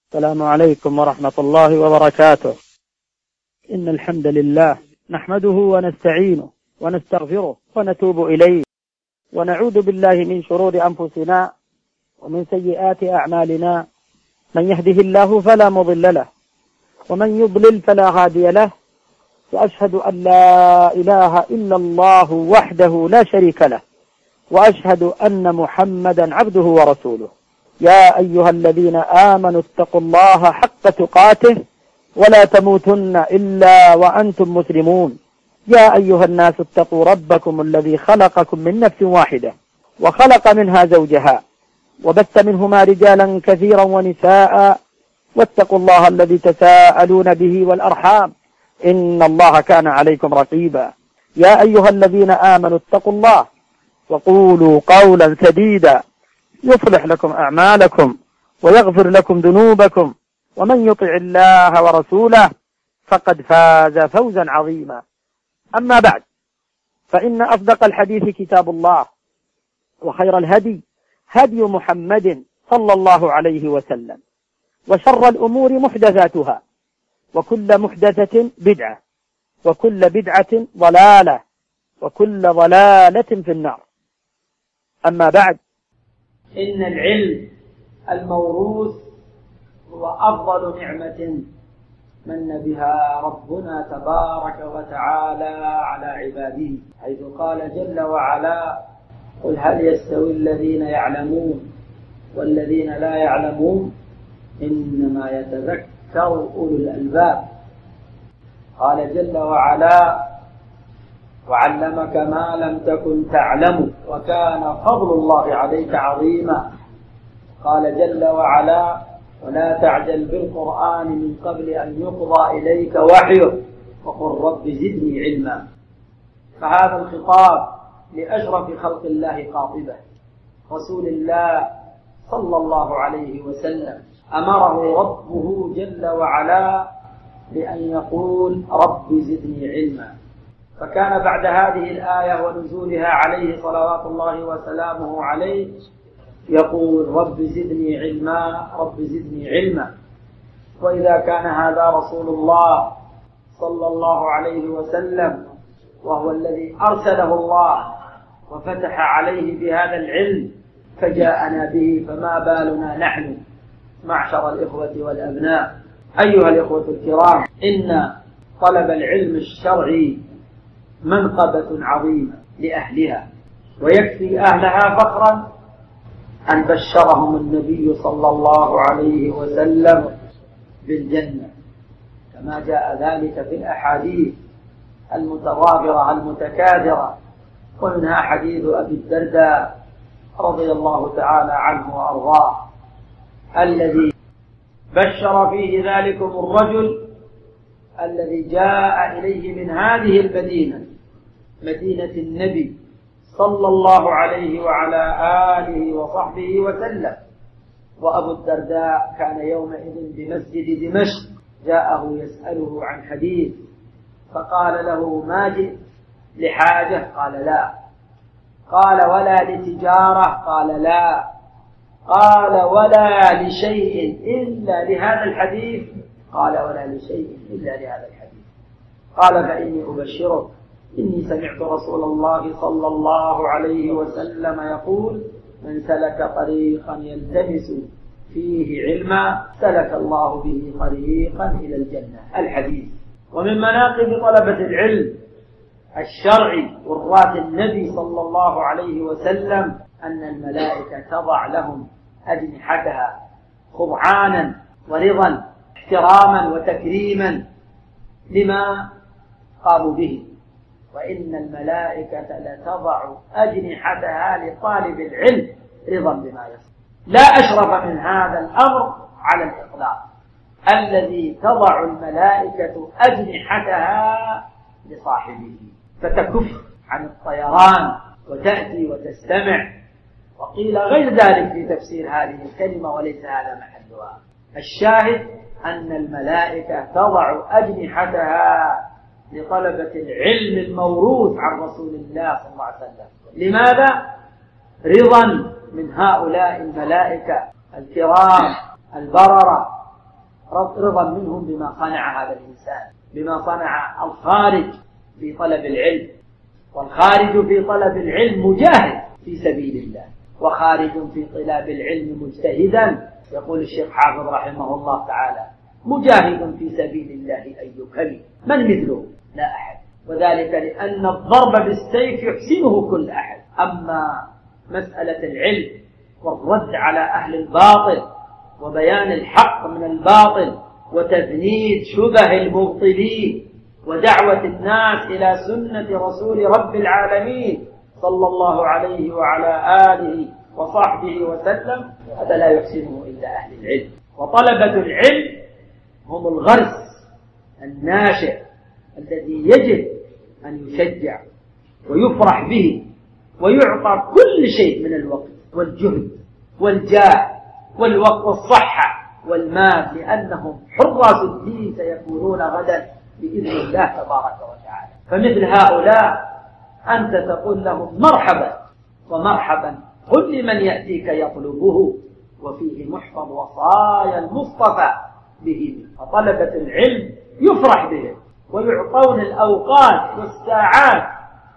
السلام عليكم ورحمة الله وبركاته. إن الحمد لله نحمده ونستعينه ونستغفره ونتوب إليه، ونعوذ بالله من شرور أنفسنا ومن سيئات أعمالنا. من يهده الله فلا مضل له، ومن يضلل فلا هادي له، وأشهد أن لا إله إلا الله وحده لا شريك له، وأشهد أن محمدا عبده ورسوله. يا أيها الذين آمنوا اتقوا الله حق تقاته ولا تموتن إلا وأنتم مسلمون. يا أيها الناس اتقوا ربكم الذي خلقكم من نفس واحدة وخلق منها زوجها وبث منهما رجالا كثيرا ونساء، واتقوا الله الذي تساءلون به والأرحام، إن الله كان عليكم رقيبا. يا أيها الذين آمنوا اتقوا الله وقولوا قولا سديدا يصلح لكم أعمالكم ويغفر لكم ذنوبكم، ومن يطع الله ورسوله فقد فاز فوزا عظيما. أما بعد، فإن أصدق الحديث كتاب الله، وخير الهدي هدي محمد صلى الله عليه وسلم، وشر الأمور محدثاتها، وكل محدثة بدعة، وكل بدعة ضلالة، وكل ضلالة في النار. أما بعد، إن العلم الموروث هو أفضل نعمة من بها ربنا تبارك وتعالى على عباده، حيث قال جل وعلا: قل هل يستوي الذين يعلمون والذين لا يعلمون إنما يتذكر أولو الألباب. قال جل وعلا: وعلمك ما لم تكن تعلم وكان فضل الله عليك عظيما. قال جل وعلا: ولا تعجل بالقرآن من قبل أن يقضى إليك وحيه وقل رب زدني علما. فهذا الخطاب لأشرف خلق الله قاطبة رسول الله صلى الله عليه وسلم، أمره ربه جل وعلا بأن يقول رب زدني علما. فكان بعد هذه الآية ونزولها عليه صلوات الله وسلامه عليه يقول رب زدني علما، رب زدني علما. وإذا كان هذا رسول الله صلى الله عليه وسلم، وهو الذي أرسله الله وفتح عليه بهذا العلم فجاءنا به، فما بالنا نحن معشر الإخوة والأبناء. أيها الإخوة الكرام، إن طلب العلم الشرعي منقبة عظيمة لأهلها، ويكفي أهلها فخرا أن بشرهم النبي صلى الله عليه وسلم بالجنة، كما جاء ذلك في الأحاديث المتوافرة المتكاثرة، ومنها حديث أبي الدرداء رضي الله تعالى عنه وأرضاه، الذي بشر فيه ذلكم الرجل الذي جاء إليه من هذه المدينة، مدينة النبي صلى الله عليه وعلى آله وصحبه وسلم. وأبو الدرداء كان يومئذ بمسجد دمشق، جاءه يسأله عن حديث، فقال له: ما جئت لحاجة؟ قال: لا. قال: ولا لتجارة؟ قال: لا. قال: ولا لشيء إلا لهذا الحديث؟ قال: ولا لشيء إلا لهذا الحديث. قال: فإني أبشرك، إني سمعت رسول الله صلى الله عليه وسلم يقول: من سلك طريقا يلتمس فيه علما سلك الله به طريقا إلى الجنة. الحديث. ومن مناقب طلبة العلم الشرعي وراث النبي صلى الله عليه وسلم أن الملائكة تضع لهم أجنحتها خضعانا ورضا، احتراما وتكريما لما قاموا به. وإن الملائكة لتضع أجنحتها لطالب العلم رضا بما يصنع. لا أشرف من هذا الأمر على الإطلاق، الذي تضع الملائكة أجنحتها لصاحبه، فتكف عن الطيران وتأتي وتستمع. وقيل غير ذلك في تفسير هذه الكلمة، وليس هذا محلها. الشاهد أن الملائكة تضع أجنحتها لطلبة العلم الموروث عن رسول الله صلى الله عليه وسلم. لماذا؟ رضا من هؤلاء الملائكة الكرام البررة رضا منهم بما صنع هذا الإنسان، بما صنع الخارج في طلب العلم. والخارج في طلب العلم مجاهد في سبيل الله، وخارج في طلب العلم مجتهدا. يقول الشيخ حافظ رحمه الله تعالى: مجاهد في سبيل الله أي كلم، من مثله؟ لا أحد. وذلك لأن الضرب بالسيف يحسنه كل أحد. أما مسألة العلم والرد على أهل الباطل وبيان الحق من الباطل وتفنيد شبه المبطلين ودعوة الناس إلى سنة رسول رب العالمين صلى الله عليه وعلى آله وصحبه وسلم، هذا لا يحسنه إلا أهل العلم. وطلبة العلم هم الغرس الناشئ الذي يجب أن يشجع ويفرح به ويعطى كل شيء من الوقت والجهد والجاه والوقت والصحة والمال، لأنهم حراس الدين سيكونون غدا بإذن الله تبارك وتعالى. فمثل هؤلاء أنت تقول لهم مرحبا ومرحبا، قل لمن يأتيك يطلبه وفيه محفظ وصايا المصطفى به. فطلبة العلم يفرح بهم ويعطون الأوقات والساعات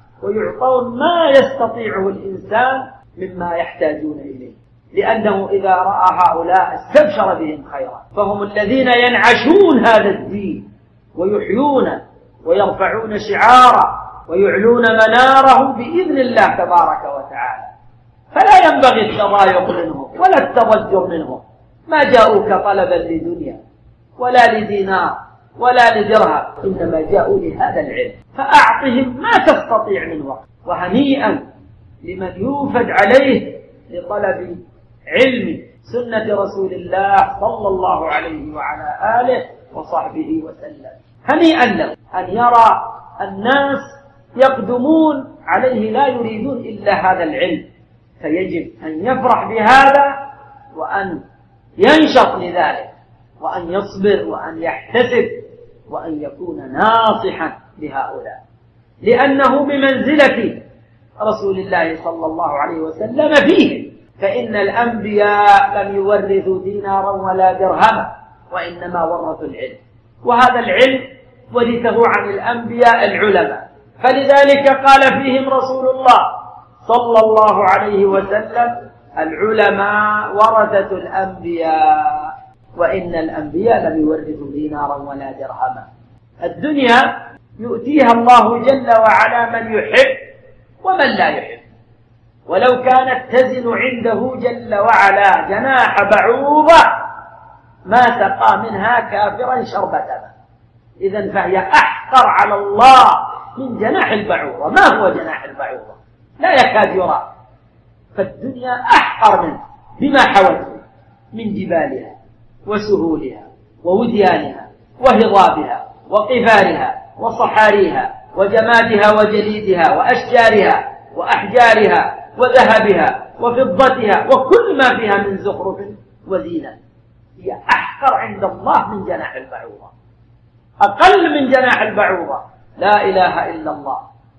ويعطون ما يستطيعه الإنسان مما يحتاجون إليه، لأنه إذا رأى هؤلاء استبشر بهم خيرا. فهم الذين ينعشون هذا الدين ويحيون ويرفعون شعاره ويعلون مناره بإذن الله تبارك وتعالى. فلا ينبغي التضايق منهم ولا التضجر منهم. ما جاءوك طلبا لدنيا ولا لدينار ولا لدرهم، إنما جاءوا لهذا العلم، فأعطهم ما تستطيع من وقت. وهنيئا لمن يوفد عليه لطلب علم سنة رسول الله صلى الله عليه وعلى آله وصحبه وسلم. هنيئا له أن يرى الناس يقدمون عليه لا يريدون إلا هذا العلم، فيجب أن يفرح بهذا وأن ينشط لذلك وأن يصبر وأن يحتسب وأن يكون ناصحا لهؤلاء، لأنه بمنزلة رسول الله صلى الله عليه وسلم فيه. فإن الأنبياء لم يورثوا دينارا ولا درهما، وإنما ورثوا العلم، وهذا العلم ورثه عن الأنبياء العلماء. فلذلك قال فيهم رسول الله صلى الله عليه وسلم: العلماء ورثة الأنبياء، وإن الأنبياء لم يورثوا دينارا ولا درهما. الدنيا يؤتيها الله جل وعلا من يحب ومن لا يحب، ولو كانت تزن عنده جل وعلا جناح بعوضة ما سقى منها كافرا شربة ماء. إذن فهي أحقر على الله من جناح البعوضة. ما هو جناح البعوضة؟ لا يكاد يرى. فالدنيا أحقر منه بما حوته من جبالها وسهولها ووديانها وهضابها وقفارها وصحاريها وجمادها وجليدها وأشجارها وأحجارها وذهبها وفضتها وكل ما فيها من زخرف وزينة. هي أحقر عند الله من جناح البعوضة، أقل من جناح البعوضة. لا إله إلا الله.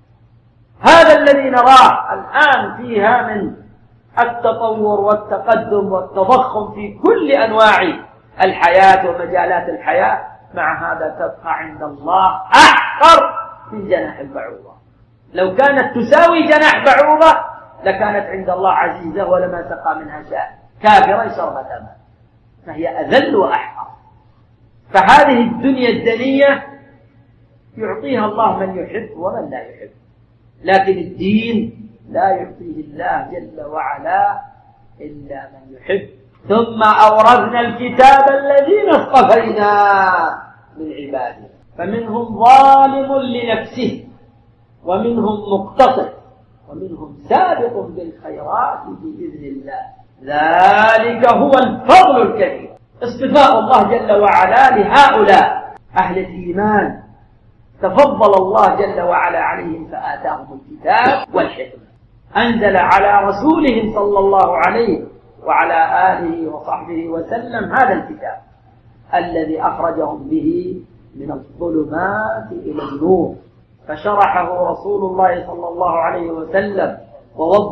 هذا الذي نراه الآن فيها من التطور والتقدم والتضخم في كل أنواع الحياة ومجالات الحياة، مع هذا تبقى عند الله أحقر من جناح البعوضة. لو كانت تساوي جناح بعوضة لكانت عند الله عزيزة ولما سقى منها شاء كافرا شربة ماء. فهي أذل وأحقر. فهذه الدنيا الدنية يعطيها الله من يحب ومن لا يحب، لكن الدين لا يعطيه الله جل وعلا إلا من يحب. ثم أورثنا الكتاب الذين اصطفينا من عبادنا فمنهم ظالم لنفسه ومنهم مقتصد ومنهم سابق بالخيرات بإذن الله، ذلك هو الفضل الكبير. اصطفاء الله جل وعلا لهؤلاء أهل الإيمان، تفضل الله جل وعلا عليهم فآتاهم الكتاب والحكمة، أنزل على رسوله صلى الله عليه وعلى آله وصحبه وسلم هذا الكتاب الذي أخرجهم به من الظلمات إلى النور، فشرحه رسول الله صلى الله عليه وسلم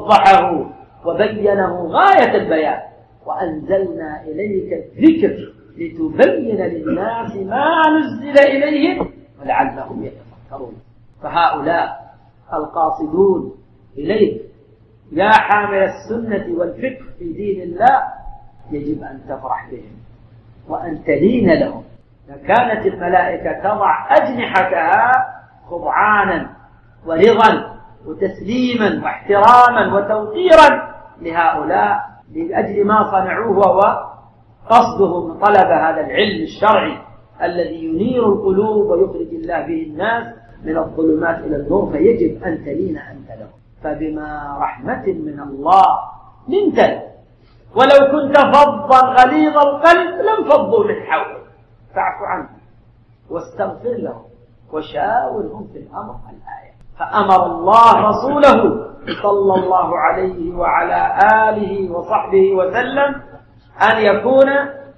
ووضحه وبينه غاية البيان. وأنزلنا إليك الذكر لتبين للناس ما نزل إليهم ولعلهم يتفكرون. فهؤلاء القاصدون إليك يا حامل السنة والفقه في دين الله يجب أن تفرح بهم وأن تلين لهم. كانت الملائكة تضع أجنحتها خضعانا ورضا وتسليما واحتراما وتوقيرا لهؤلاء لأجل ما صنعوه وهو قصدهم طلب هذا العلم الشرعي الذي ينير القلوب ويخرج الله به الناس من الظلمات إلى النور. فيجب أن تلين أنت لهم. فبما رحمة من الله لنت لهم، ولو كنت فظا غليظ القلب لانفضوا من حولك فاعف عنهم واستغفر لهم وشاورهم في الأمر. الآية. فأمر الله رسوله صلى الله عليه وعلى آله وصحبه وسلم أن يكون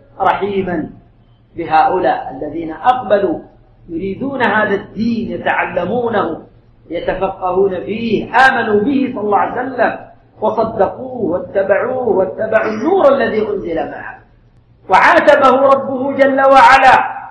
رحيما بهؤلاء الذين أقبلوا يريدون هذا الدين، يتعلمونه يتفقهون فيه، آمنوا به صلى الله عليه وسلم وصدقوه واتبعوا النور الذي أنزل معه. وعاتبه ربه جل وعلا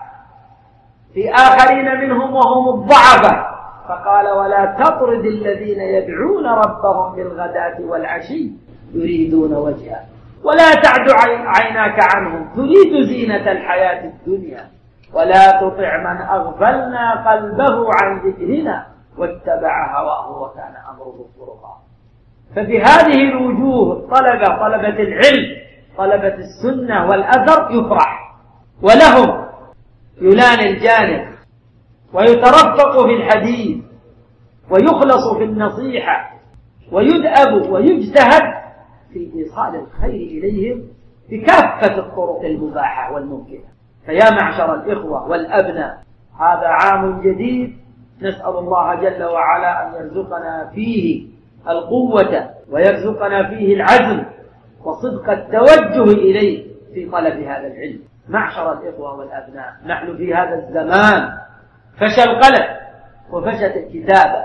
في آخرين منهم وهم الضعفاء فقال ولا تطرد الذين يدعون ربهم بالغداة والعشي يريدون وجهه ولا تعد عيناك عنهم تريد زينة الحياة الدنيا ولا تطع من أغفلنا قلبه عن ذكرنا واتبع هواه وكان أمره فرطا. فبهذه الوجوه طلبة العلم طلبة السنة والأثر يفرح، ولهم يلان الجانب ويترفق في الحديث ويخلص في النصيحة ويدأب ويجتهد في إيصال الخير إليهم بكافة الطرق المباحة والممكنة. فيا معشر الإخوة والأبناء، هذا عام جديد نسأل الله جل وعلا أن يرزقنا فيه القوة ويرزقنا فيه العزم وصدق التوجه إليه في طلب هذا العلم. معشر الإخوة والأبناء، نحن في هذا الزمان فشى القلم وفشت الكتابة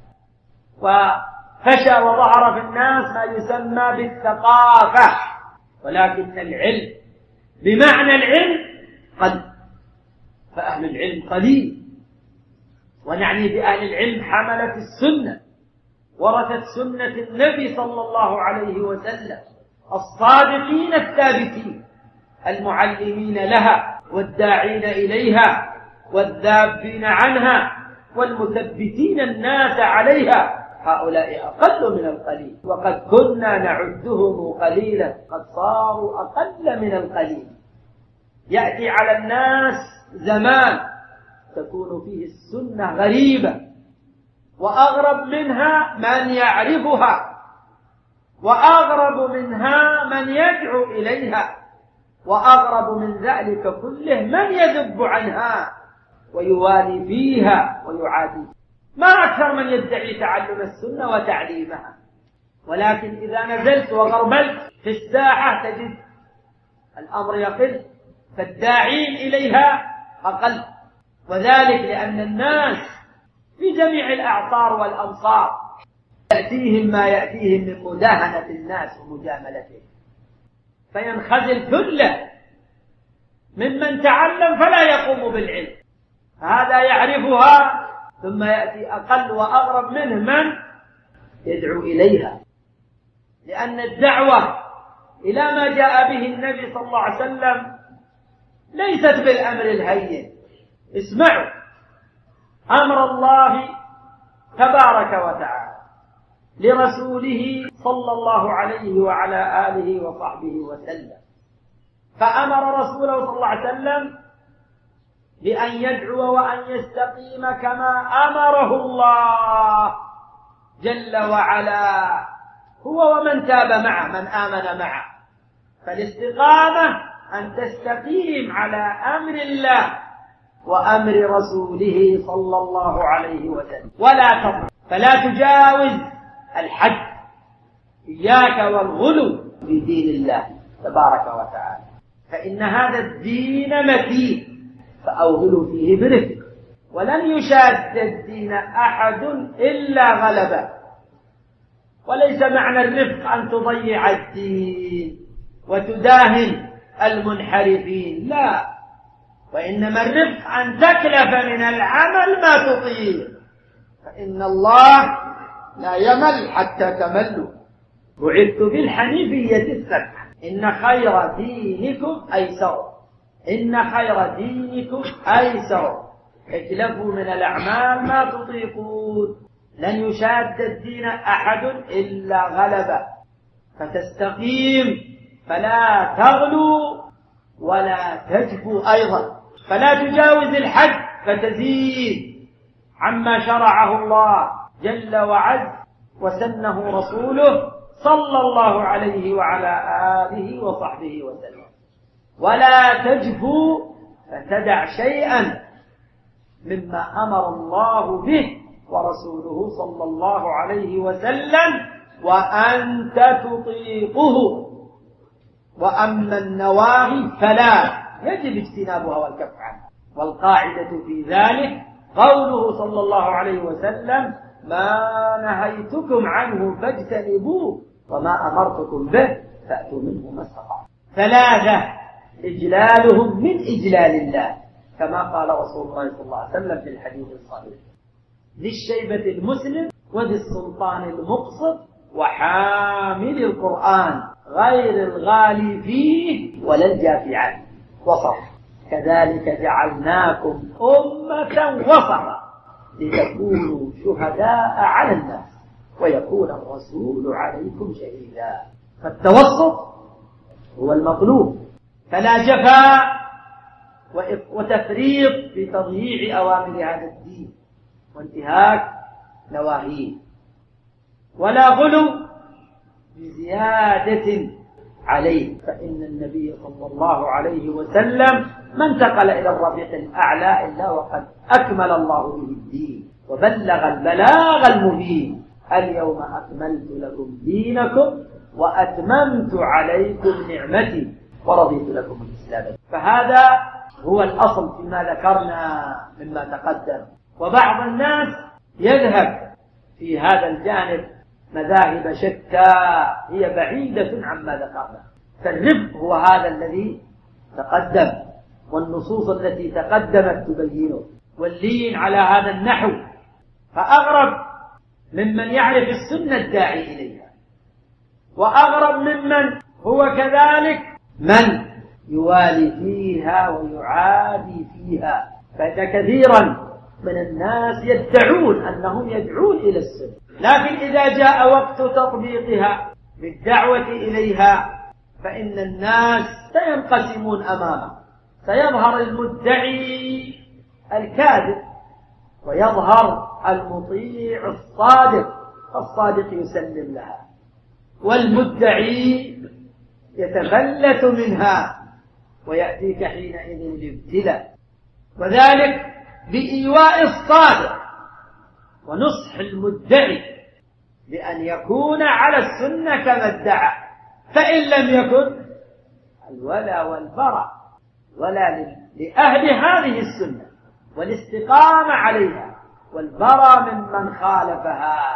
وفشى وظهر في الناس ما يسمى بالثقافة، ولكن العلم بمعنى العلم قل، فأهل العلم قليل. ونعني بأهل العلم حملة السنة ورثت سنة النبي صلى الله عليه وسلم الصادقين الثابتين المعلمين لها والداعين إليها والذابين عنها والمثبتين الناس عليها. هؤلاء أقل من القليل، وقد كنا نعدهم قليلا قد صاروا أقل من القليل. يأتي على الناس زمان تكون فيه السنة غريبة وأغرب منها من يعرفها وأغرب منها من يدعو إليها وأغرب من ذلك كله من يذب عنها ويوالي فيها ويعادي. ما أكثر من يدعي تعلم السنة وتعليمها، ولكن إذا نزلت وغربلت في الساحة تجد الأمر يقل، فالداعين إليها أقل، وذلك لأن الناس في جميع الأعصار والأمصار يأتيهم ما يأتيهم من مداهنة الناس ومجاملتهم، فينخزل كله ممن تعلم فلا يقوم بالعلم، هذا يعرفها ثم يأتي أقل وأغرب منه من يدعو إليها، لأن الدعوة إلى ما جاء به النبي صلى الله عليه وسلم ليست بالأمر الهين. اسمعوا أمر الله تبارك وتعالى لرسوله صلى الله عليه وعلى آله وصحبه وسلم، فأمر رسوله صلى الله عليه وسلم بأن يدعو وأن يستقيم كما أمره الله جل وعلا هو ومن تاب معه من آمن معه. فالاستقامة أن تستقيم على أمر الله وأمر رسوله صلى الله عليه وسلم ولا تضر، فلا تجاوز الحد، إياك والغلو في دين الله تبارك وتعالى، فإن هذا الدين متين فأوغلوا فيه برفق، ولن يشاد الدين أحد إلا غلبه. وليس معنى الرفق أن تضيع الدين وتداهن المنحرفين، لا، وإنما الرفق أن تكلف من العمل ما تطيق، فإن الله لا يمل حتى تملوا. بعثت بالحنيفية السمحة، إن خير دينكم أيسر، إن خير دينكم أيسر، اكلفوا من الأعمال ما تطيقون، لن يشاد الدين أحد إلا غلبه، فتستقيم فلا تغلو ولا تجفو أيضا، فلا تجاوز الحد فتزيد عما شرعه الله جل وعز وسنه رسوله صلى الله عليه وعلى آله وصحبه وسلم، ولا تجفو فتدع شيئا مما أمر الله به ورسوله صلى الله عليه وسلم وأنت تطيقه. وأما النواهي فلا يجب اجتنابها والكف عنها، والقاعدة في ذلك قوله صلى الله عليه وسلم: ما نهيتكم عنه فاجتنبوه وما أمرتكم به فأتوا منه ما استطعتم. ثلاثة: إجلالهم من إجلال الله، كما قال رسول الله صلى الله عليه وسلم في الحديث الصحيح: ذي الشيبة المسلم وذي السلطان المقصد وحامل القرآن غير الغالي فيه ولا الجافي عنه، وسط. كذلك جعلناكم أمة وسطا لتكونوا شهداء على الناس ويكون الرسول عليكم شهيدا. فالتوسط هو المطلوب، فلا جفاء وتفريط في تضييع أوامر هذا الدين وانتهاك نواهيه، ولا غلو بزيادة عليه، فإن النبي صلى الله عليه وسلم ما انتقل إلى الرفيق الأعلى إلا وقد أكمل الله به الدين وبلغ البلاغ المبين: اليوم أكملت لكم دينكم وأتممت عليكم نعمتي ورضيت لكم الإسلام. فهذا هو الأصل فيما ذكرنا مما تقدم. وبعض الناس يذهب في هذا الجانب مذاهب شتى هي بعيدة عما ذكرنا، فالرفق هو هذا الذي تقدم والنصوص التي تقدمت تبينه، واللين على هذا النحو. فأغرب ممن يعرف السنة الداعي إليها، وأغرب ممن هو كذلك من يوالي فيها ويعادي فيها. فإن كثيرا من الناس يدعون أنهم يدعون إلى السنة، لكن إذا جاء وقت تطبيقها بالدعوة إليها فإن الناس سينقسمون أمامه، سيظهر المدعي الكاذب ويظهر المطيع الصادق، فالصادق يسلم لها والمدعي يتفلت منها ويأتيك حينئذ الابتلاء، وذلك بإيواء الصادق ونصح المدعي بأن يكون على السنة كما ادعى، فإن لم يكن الولا والبراء ولا لأهل هذه السنة والاستقامة عليها، والبراء ممن خالفها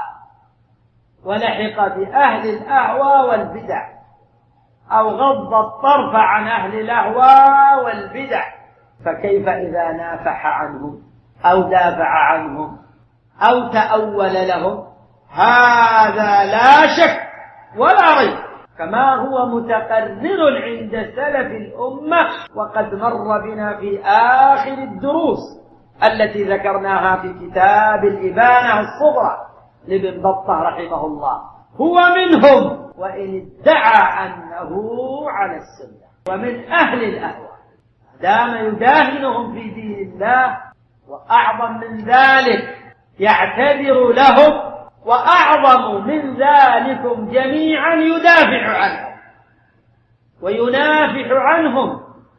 ولحق بأهل الأهوى والبدع، أو غض الطرف عن أهل الأهوى والبدع. فكيف إذا نافح عنهم أو دافع عنهم أو تأول لهم؟ هذا لا شك ولا ريب، كما هو متقرر عند سلف الأمة، وقد مر بنا في آخر الدروس التي ذكرناها في كتاب الإبانة الصغرى لابن بطة رحمه الله. هو منهم وإن ادعى أنه على السنة، ومن أهل الأهوى دام يداهنهم في دين الله، وأعظم من ذلك يعتذر لهم، وأعظم من ذلكم جميعا يدافع عنهم وينافح عنهم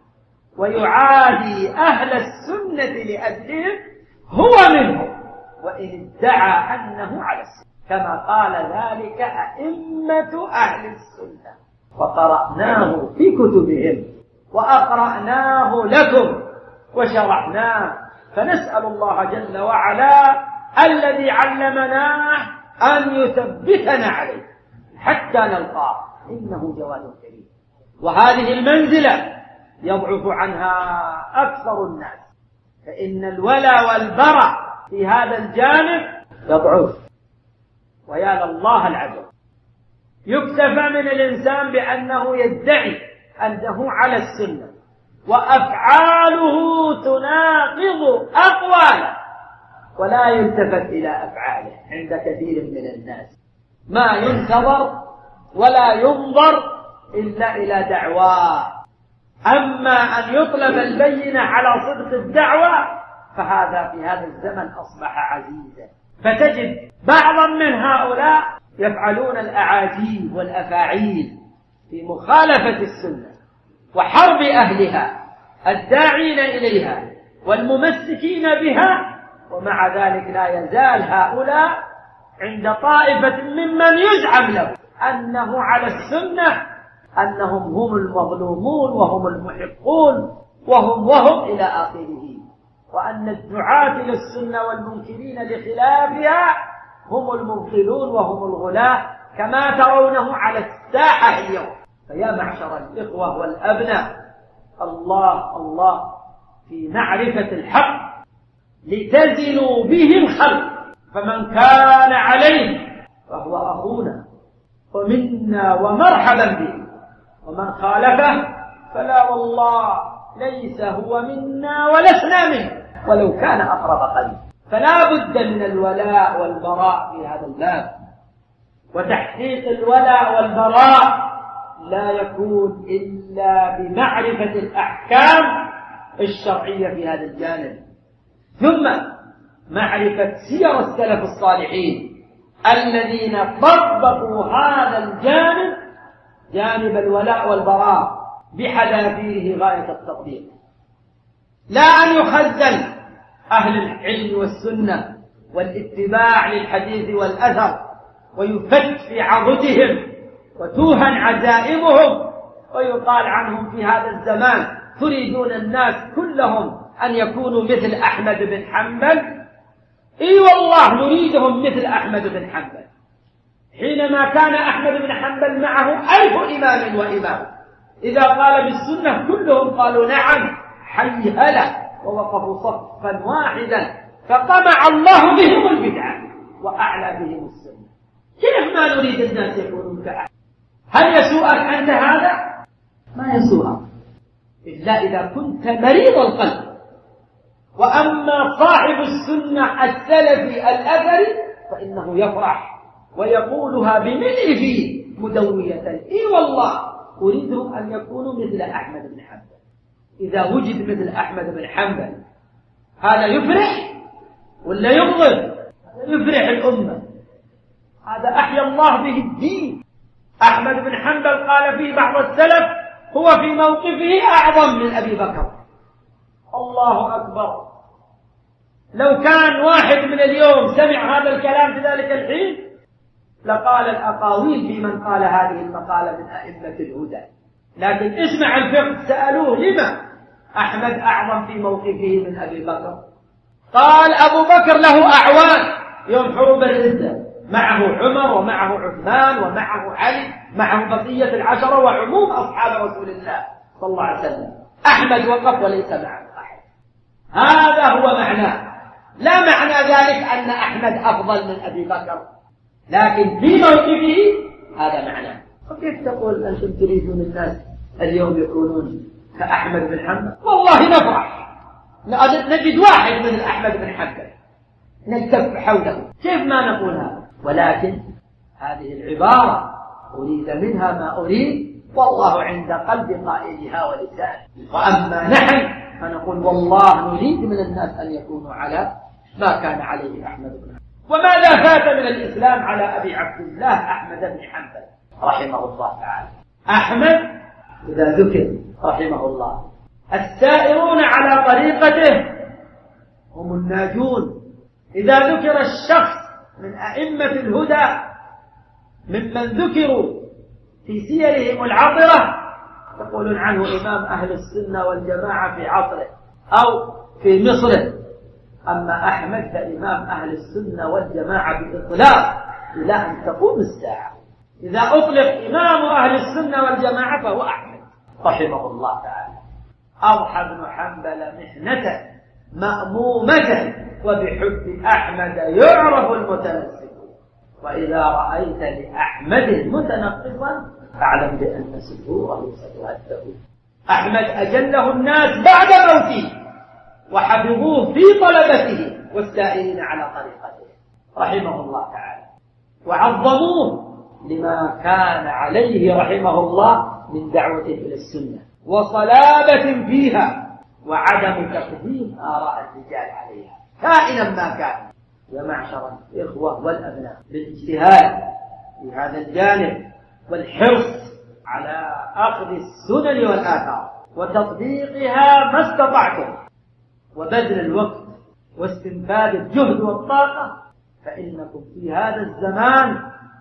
ويعادي أهل السنة لأجلهم، هو منهم وإن ادعى أنه على السنة، كما قال ذلك أئمة أهل السنة، وقرأناه في كتبهم وأقرأناه لكم وشرحناه. فنسأل الله جل وعلا الذي علمناه أن يثبتنا عليه حتى نلقاه، إنه جواد كريم. وهذه المنزلة يضعف عنها أكثر الناس، فإن الولا والبرع في هذا الجانب يضعف. ويا لله العجب، يكتفى من الإنسان بأنه يدعي أنه على السنة وأفعاله تناقض أقواله، ولا يلتفت إلى أفعاله عند كثير من الناس. ما ينتظر ولا ينظر إلا إلى دعواه. أما أن يطلب البينة على صدق الدعوة فهذا في هذا الزمن أصبح عزيزا. فتجد بعضا من هؤلاء يفعلون الأعاجيب والأفاعيل في مخالفة السنة وحرب أهلها الداعين إليها والممسكين بها، ومع ذلك لا يزال هؤلاء عند طائفة ممن يزعم له أنه على السنة أنهم هم المظلومون وهم المحقون وهم إلى آخره، وأن الدعاة للسنة والمنكرين لخلافها هم المبطلون وهم الغلاة كما ترونه على الساحة اليوم. فيا معشر الإخوة والأبناء، الله في معرفة الحق لتزنوا به الخلق، فمن كان عليه فهو أخونا ومنا ومرحبا به، ومن خالفه فلا والله ليس هو منا ولسنا منه ولو كان أقرب قريب. فلا بد من الولاء والبراء في هذا الباب، وتحقيق الولاء والبراء لا يكون إلا بمعرفة الأحكام الشرعية في هذا الجانب، ثم معرفة سير السلف الصالحين الذين طبقوا هذا الجانب، جانب الولاء والبراء، بحذافيره غاية التطبيق. لا أن يخزن أهل العلم والسنة والاتباع للحديث والأثر ويفت في عضدهم وتوهن عزائمهم ويقال عنهم في هذا الزمان تريدون الناس كلهم أن يكونوا مثل أحمد بن حنبل. إي والله نريدهم مثل أحمد بن حنبل، حينما كان أحمد بن حنبل معه 1000 إمام وإمام، إذا قال بالسنة كلهم قالوا نعم حي هلا، ووقفوا صفا واحدا، فقمع الله بهم البدعة وأعلى بهم السنة. كيف ما نريد الناس يكونون كأحمد؟ هل يسوءك أنت هذا؟ ما يسوءك إلا إذا كنت مريض القلب. وأما صاحب السنة السلفي الأثري فإنه يفرح ويقولها بملء فيه مدوية، إي والله أريدهم أن يكونوا مثل أحمد بن حنبل. إذا وجد مثل أحمد بن حنبل هذا يفرح ولا يغضب؟ يفرح الأمة، هذا أحيا الله به الدين. أحمد بن حنبل قال فيه بعض السلف هو في موقفه أعظم من أبي بكر. الله أكبر، لو كان واحد من اليوم سمع هذا الكلام في ذلك الحين لقال الأقاويل في من قال هذه المقالة من أئمة الهدى. لكن اسمع الفقه، سألوه لما أحمد أعظم في موقفه من أبي بكر؟ قال أبو بكر له أعوان يوم حروب الردة، معه عمر ومعه عثمان ومعه علي، معه بقية العشرة وعموم أصحاب رسول الله صلى الله عليه وسلم. أحمد وقف وليس معه أحد. هذا هو معناه، لا معنى ذلك أن أحمد أفضل من أبي بكر، لكن في موقفه هذا معناه. وكيف تقول أنتم تريدون الناس اليوم يكونون كأحمد بن حنبل؟ والله نفرح نجد واحد من أحمد بن حنبل نلتف حوله، كيف ما نقول هذا؟ ولكن هذه العبارة أريد منها ما أريد، والله عند قلب قائلها ولسانه. وأما نحن فنقول والله نريد من الناس أن يكونوا على ما كان عليه أحمد بن حنبل. وماذا فات من الإسلام على أبي عبد الله أحمد بن حنبل رحمه الله تعالى؟ أحمد إذا ذكر رحمه الله السائرون على طريقته هم الناجون. إذا ذكر الشخص من أئمة الهدى ممن ذكروا في سيرهم العطرة يقولون عنه إمام أهل السنة والجماعة في عصره أو في مصره. أما أحمد فإمام أهل السنة والجماعة بإطلاق إلى أن تقوم الساعة. إذا أطلق إمام أهل السنة والجماعة فهو أحمد رحمه الله تعالى. أضحى ابن حنبل محنة مأمومة، وبحب أحمد يعرف المتمسك. وإذا رأيت لأحمد متنقصا فاعلم بأن سفوره ستهده. أحمد أجله الناس بعد موته، وحفظوه في طلبته والسائرين على طريقته رحمه الله تعالى، وعظموه لما كان عليه رحمه الله من دعوة إلى السنة وصلابة فيها، وعدم تقديم آراء الرجال عليها كائنا ما كان. يا معشر الإخوة والأبناء، بالاجتهاد في هذا الجانب والحرص على أخذ السنن والآثار وتطبيقها ما استطعتم، وبذل الوقت واستنفاذ الجهد والطاقة، فإنكم في هذا الزمان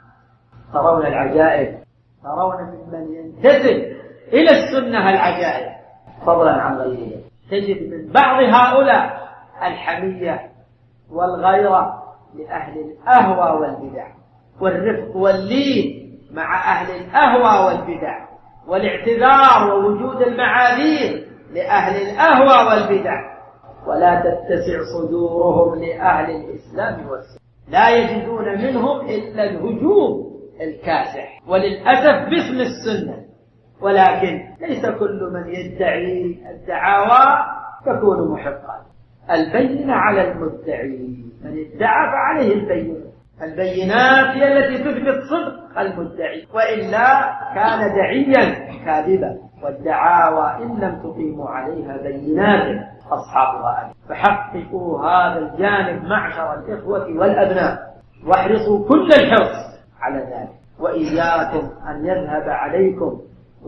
ترون العجائب، ترون ممن ينتسب إلى السنة العجائب فضلا عن غيره. تجد من بعض هؤلاء الحمية والغيرة لأهل الأهوى والبدع، والرفق واللين مع أهل الأهوى والبدع، والاعتذار ووجود المعاذير لأهل الأهوى والبدع، ولا تتسع صدورهم لأهل الإسلام والسنة. لا يجدون منهم إلا الهجوم الكاسح، وللأسف باسم السنة. ولكن ليس كل من يدعي الدعاوى تكون محقا. البينة على المدعي، من ادعى فعليه البينة. البينات هي التي تثبت صدق المدعي، وإلا كان دعيا كاذبا. والدعاوى إن لم تقيموا عليها بينات أصحابها. فحققوا هذا الجانب معشر الإخوة والأبناء، واحرصوا كل الحرص على ذلك، وإياكم أن يذهب عليكم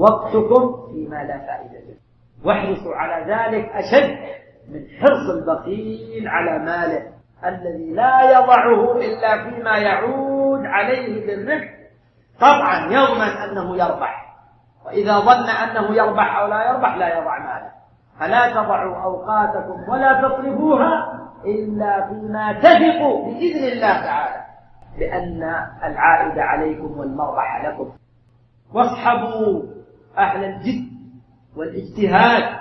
وقتكم فيما لا فائدة له. واحرصوا على ذلك أشد من حرص البخيل على ماله الذي لا يضعه إلا فيما يعود عليه بالربح. طبعا يضمن أنه يربح، وإذا ظن أنه يربح أو لا يربح لا يضع ماله. فلا تضعوا أوقاتكم ولا تطلبوها إلا فيما تثقوا بإذن الله تعالى بأن العائد عليكم والمربح لكم. واصحبوا أهل الجد والاجتهاد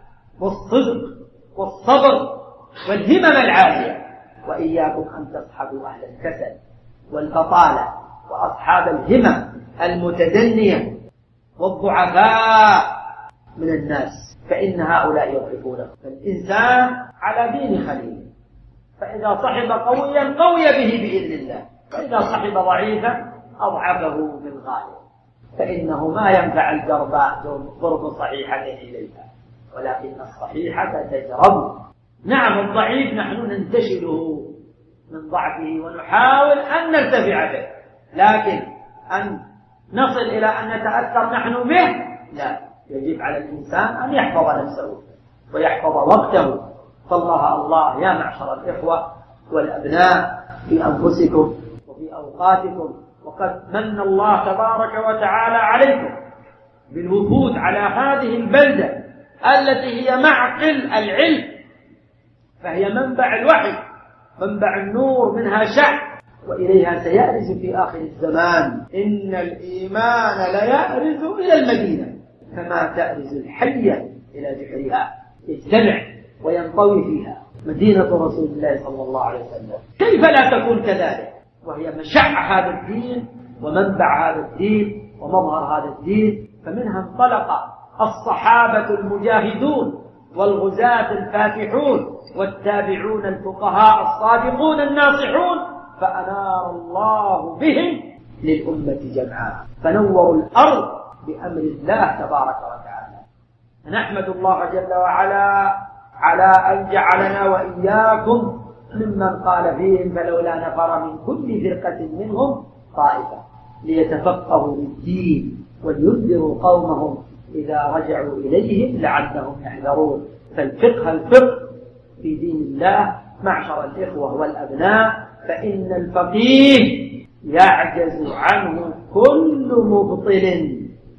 والصدق والصبر والهمم العالية، وإياكم أن تصحبوا أهل الكسل والبطالة وأصحاب الهمم المتدنية والضعفاء من الناس، فإن هؤلاء يضعفونه. فالإنسان على دين خليل، فإذا صحب قويا قوي به بإذن الله، فإذا صحب ضعيفا أضعفه بالغالب. فإنه ما ينفع الجرباء ضرب صحيحة إليها، ولكن الصحيحة تجرب. نعم الضعيف نحن ننتشله من ضعفه ونحاول أن نرتفع به، لكن أن نصل إلى أن نتأثر نحن به لا. يجب على الإنسان أن يحفظ نفسه ويحفظ وقته. فالله يا معشر الإخوة والأبناء في أنفسكم وفي أوقاتكم. وقد من الله تبارك وتعالى عليكم بالوفود على هذه البلدة التي هي معقل العلم، فهي منبع الوحي، منبع النور، منها شع، وإليها سيأرز في آخر الزمان. إن الإيمان ليأرز إلى المدينة كما تأرز الحية إلى جحرها، يجتمع وينطوي فيها مدينة رسول الله صلى الله عليه وسلم. كيف لا تكون كذلك وهي مشع هذا الدين ومنبع هذا الدين ومظهر هذا الدين؟ فمنها انطلق الصحابة المجاهدون والغزاة الفاتحون والتابعون الفقهاء الصادقون الناصحون، فأنار الله بهم للأمة جمعاء، فنوروا الأرض بأمر الله تبارك وتعالى. نحمد الله جل وعلا على أن جعلنا وإياكم ممن قال فيهم فلولا نفر من كل فرقة منهم طائفة ليتفقهوا بالدين ولينذروا قومهم إذا رجعوا إليهم لعلهم يحذرون. الفقه في دين الله معشر الإخوة والأبناء، فإن الفقيه يعجز عنه كل مبطل،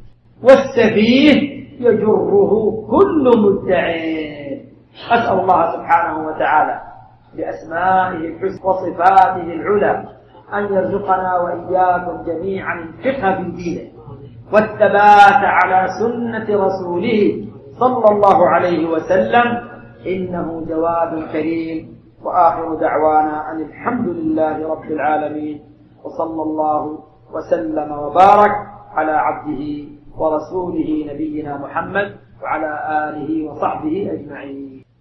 والسفيه يجره كل مدعي. أسأل الله سبحانه وتعالى بأسمائه الحسنى وصفاته العلى أن يرزقنا وإياكم جميعا الفقه في دينه والثبات على سنة رسوله صلى الله عليه وسلم، إنه جواد كريم. وآخر دعوانا أن الحمد لله رب العالمين، وصلى الله وسلم وبارك على عبده ورسوله نبينا محمد وعلى آله وصحبه أجمعين.